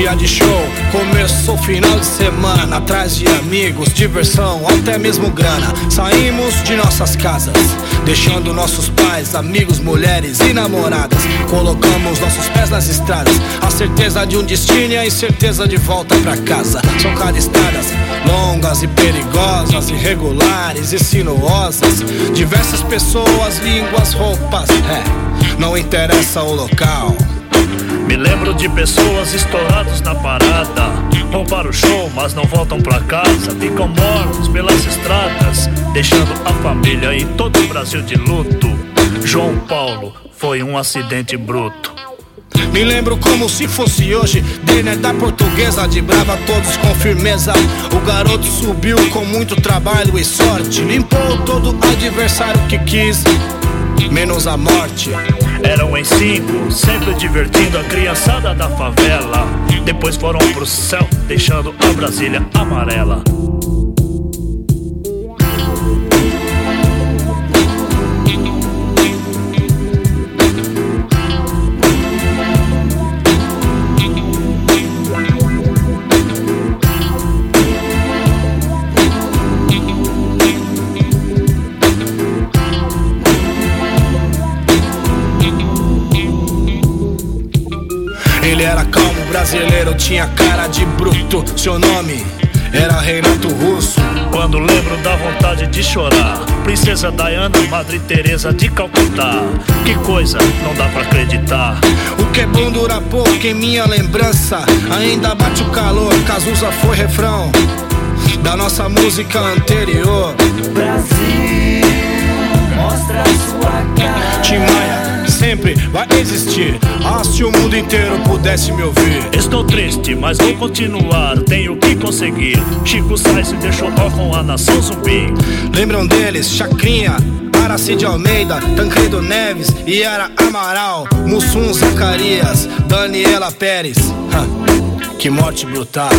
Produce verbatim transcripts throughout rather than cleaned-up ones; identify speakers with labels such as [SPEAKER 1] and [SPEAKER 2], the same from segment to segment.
[SPEAKER 1] Dia de show, começou final de semana, atrás de amigos, diversão, até mesmo grana. Saímos de nossas casas, deixando nossos pais, amigos, mulheres e namoradas. Colocamos nossos pés nas estradas, a certeza de um destino e a incerteza de volta pra casa. São cada estradas longas e perigosas, irregulares e sinuosas. Diversas pessoas, línguas, roupas, é, não interessa o local.
[SPEAKER 2] Me lembro de pessoas estouradas na parada, vão para o show, mas não voltam pra casa. Ficam mortos pelas estradas, deixando a família e todo o Brasil de luto. João Paulo foi um acidente bruto.
[SPEAKER 1] Me lembro como se fosse hoje, Denner da Portuguesa, de brava todos com firmeza. O garoto subiu com muito trabalho e sorte, limpou todo adversário que quis, menos a morte.
[SPEAKER 2] Eram em cinco, sempre divertindo a criançada da favela. Depois foram pro céu, deixando a Brasília amarela.
[SPEAKER 1] Ele era calmo, brasileiro, tinha cara de bruto. Seu nome era Renato Russo.
[SPEAKER 2] Quando lembro dá vontade de chorar. Princesa Diana, Madre Teresa de Calcutá. Que coisa, não dá pra acreditar.
[SPEAKER 1] O que é bom dura pouco, em minha lembrança ainda bate o calor. Cazuza foi refrão da nossa música anterior.
[SPEAKER 3] Brasil, mostra a sua cara.
[SPEAKER 1] Tim Maia sempre vai existir. Ah, se o mundo inteiro pudesse me ouvir.
[SPEAKER 2] Estou triste, mas vou continuar, tenho que conseguir. Chico Sainz deixou órfão a nação zumbi.
[SPEAKER 1] Lembram deles? Chacrinha, Aracide Almeida, Tancredo Neves, Yara Amaral, Mussum Zacarias, Daniela Pérez. Ha, que morte brutal.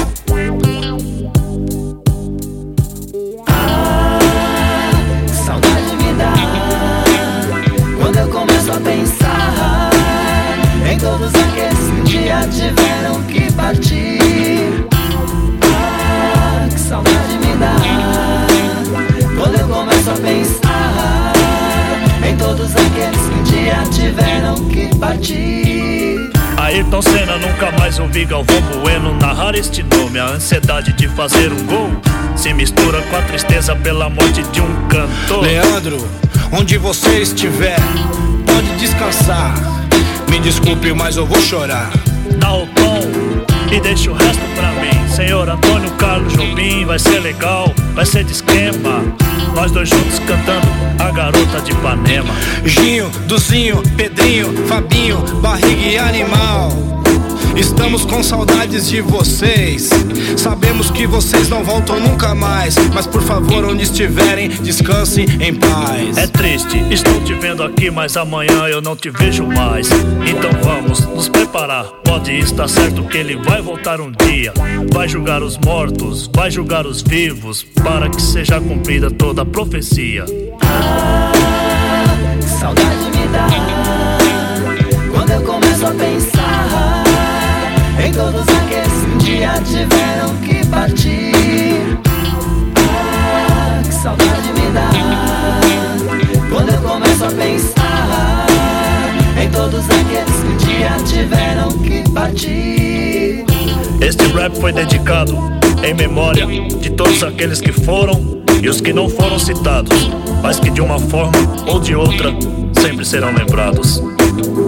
[SPEAKER 3] Ah, saudade me dá quando eu começo a pensar em todos aqueles que um dia tiveram que partir. Ah, que saudade me dá quando eu começo a pensar em todos aqueles que um dia tiveram que partir.
[SPEAKER 2] Ayrton Senna, nunca mais ouvi Galvão Bueno narrar este nome. A ansiedade de fazer um gol se mistura com a tristeza pela morte de um cantor.
[SPEAKER 1] Leandro, onde você estiver, pode descansar. Me desculpe, mas eu vou chorar.
[SPEAKER 2] Dá o tom e deixa o resto pra mim. Senhor Antônio Carlos Jobim, vai ser legal, vai ser de esquema. Nós dois juntos cantando A Garota de Ipanema.
[SPEAKER 1] Ginho, Duzinho, Pedrinho, Fabinho, Barriga e Animal. Estamos com saudades de vocês. Sabemos que vocês não voltam nunca mais, mas por favor, onde estiverem, descansem em paz.
[SPEAKER 2] É triste, estou te vendo aqui, mas amanhã eu não te vejo mais. Então vamos nos preparar, pode estar certo que ele vai voltar um dia. Vai julgar os mortos, vai julgar os vivos, para que seja cumprida toda a profecia.
[SPEAKER 3] Ah, saudade me dá quando eu começo a pensar em todos aqueles que um dia tiveram que partir. Ah, que saudade me dá quando eu começo a pensar em todos aqueles que um dia tiveram que partir.
[SPEAKER 2] Este rap foi dedicado em memória de todos aqueles que foram e os que não foram citados, mas que de uma forma ou de outra sempre serão lembrados.